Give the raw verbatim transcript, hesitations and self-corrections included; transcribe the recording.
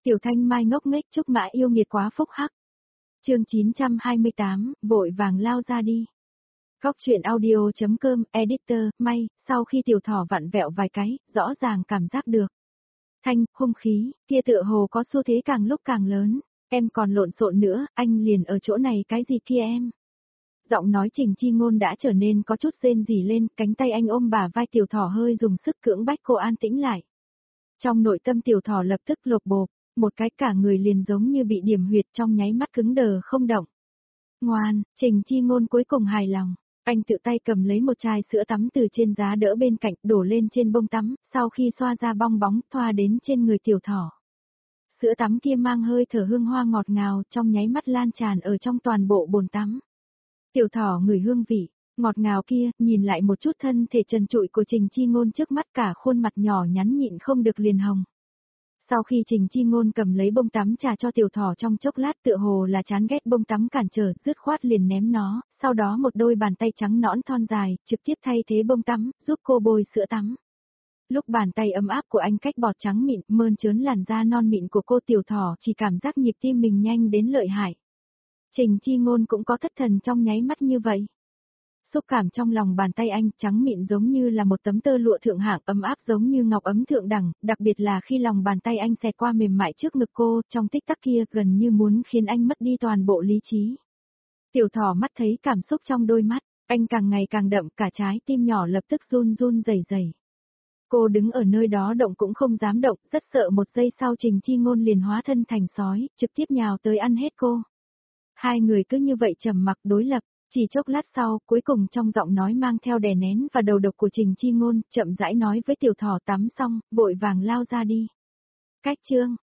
Tiểu Thanh Mai ngốc nghếch chúc mã yêu nghiệt quá phúc hắc. Chương chín trăm hai mươi tám, vội vàng lao ra đi. Góc truyện audio.com, editor, May, sau khi tiểu thỏ vặn vẹo vài cái, rõ ràng cảm giác được. Thanh, hung khí, kia tựa hồ có xu thế càng lúc càng lớn, em còn lộn xộn nữa, anh liền ở chỗ này cái gì kia em. Giọng nói Trình Chi Ngôn đã trở nên có chút rên rỉ lên, cánh tay anh ôm bả vai tiểu thỏ hơi dùng sức cưỡng bách cô an tĩnh lại. Trong nội tâm tiểu thỏ lập tức lột bột, một cái cả người liền giống như bị điểm huyệt trong nháy mắt cứng đờ không động. Ngoan, Trình Chi Ngôn cuối cùng hài lòng, anh tự tay cầm lấy một chai sữa tắm từ trên giá đỡ bên cạnh đổ lên trên bông tắm, sau khi xoa ra bong bóng thoa đến trên người tiểu thỏ. Sữa tắm kia mang hơi thở hương hoa ngọt ngào trong nháy mắt lan tràn ở trong toàn bộ bồn tắm. Tiểu thỏ ngửi hương vị, ngọt ngào kia, nhìn lại một chút thân thể trần trụi của Trình Chi Ngôn trước mắt cả khuôn mặt nhỏ nhắn nhịn không được liền hồng. Sau khi Trình Chi Ngôn cầm lấy bông tắm trà cho tiểu thỏ trong chốc lát tựa hồ là chán ghét bông tắm cản trở, dứt khoát liền ném nó, sau đó một đôi bàn tay trắng nõn thon dài, trực tiếp thay thế bông tắm, giúp cô bôi sữa tắm. Lúc bàn tay ấm áp của anh cách bọt trắng mịn, mơn trớn làn da non mịn của cô tiểu thỏ chỉ cảm giác nhịp tim mình nhanh đến lợi hại. Trình Chi Ngôn cũng có thất thần trong nháy mắt như vậy. Xúc cảm trong lòng bàn tay anh trắng mịn giống như là một tấm tơ lụa thượng hạng ấm áp giống như ngọc ấm thượng đẳng, đặc biệt là khi lòng bàn tay anh xẹt qua mềm mại trước ngực cô, trong tích tắc kia gần như muốn khiến anh mất đi toàn bộ lý trí. Tiểu thỏ mắt thấy cảm xúc trong đôi mắt, anh càng ngày càng đậm cả trái tim nhỏ lập tức run run rẩy rẩy. Cô đứng ở nơi đó động cũng không dám động, rất sợ một giây sau Trình Chi Ngôn liền hóa thân thành sói, trực tiếp nhào tới ăn hết cô. Hai người cứ như vậy trầm mặc đối lập. Chỉ chốc lát sau, cuối cùng trong giọng nói mang theo đè nén và đầu độc của Trình Chi Ngôn, chậm rãi nói với tiểu thỏ tắm xong, vội vàng lao ra đi. Cách chương,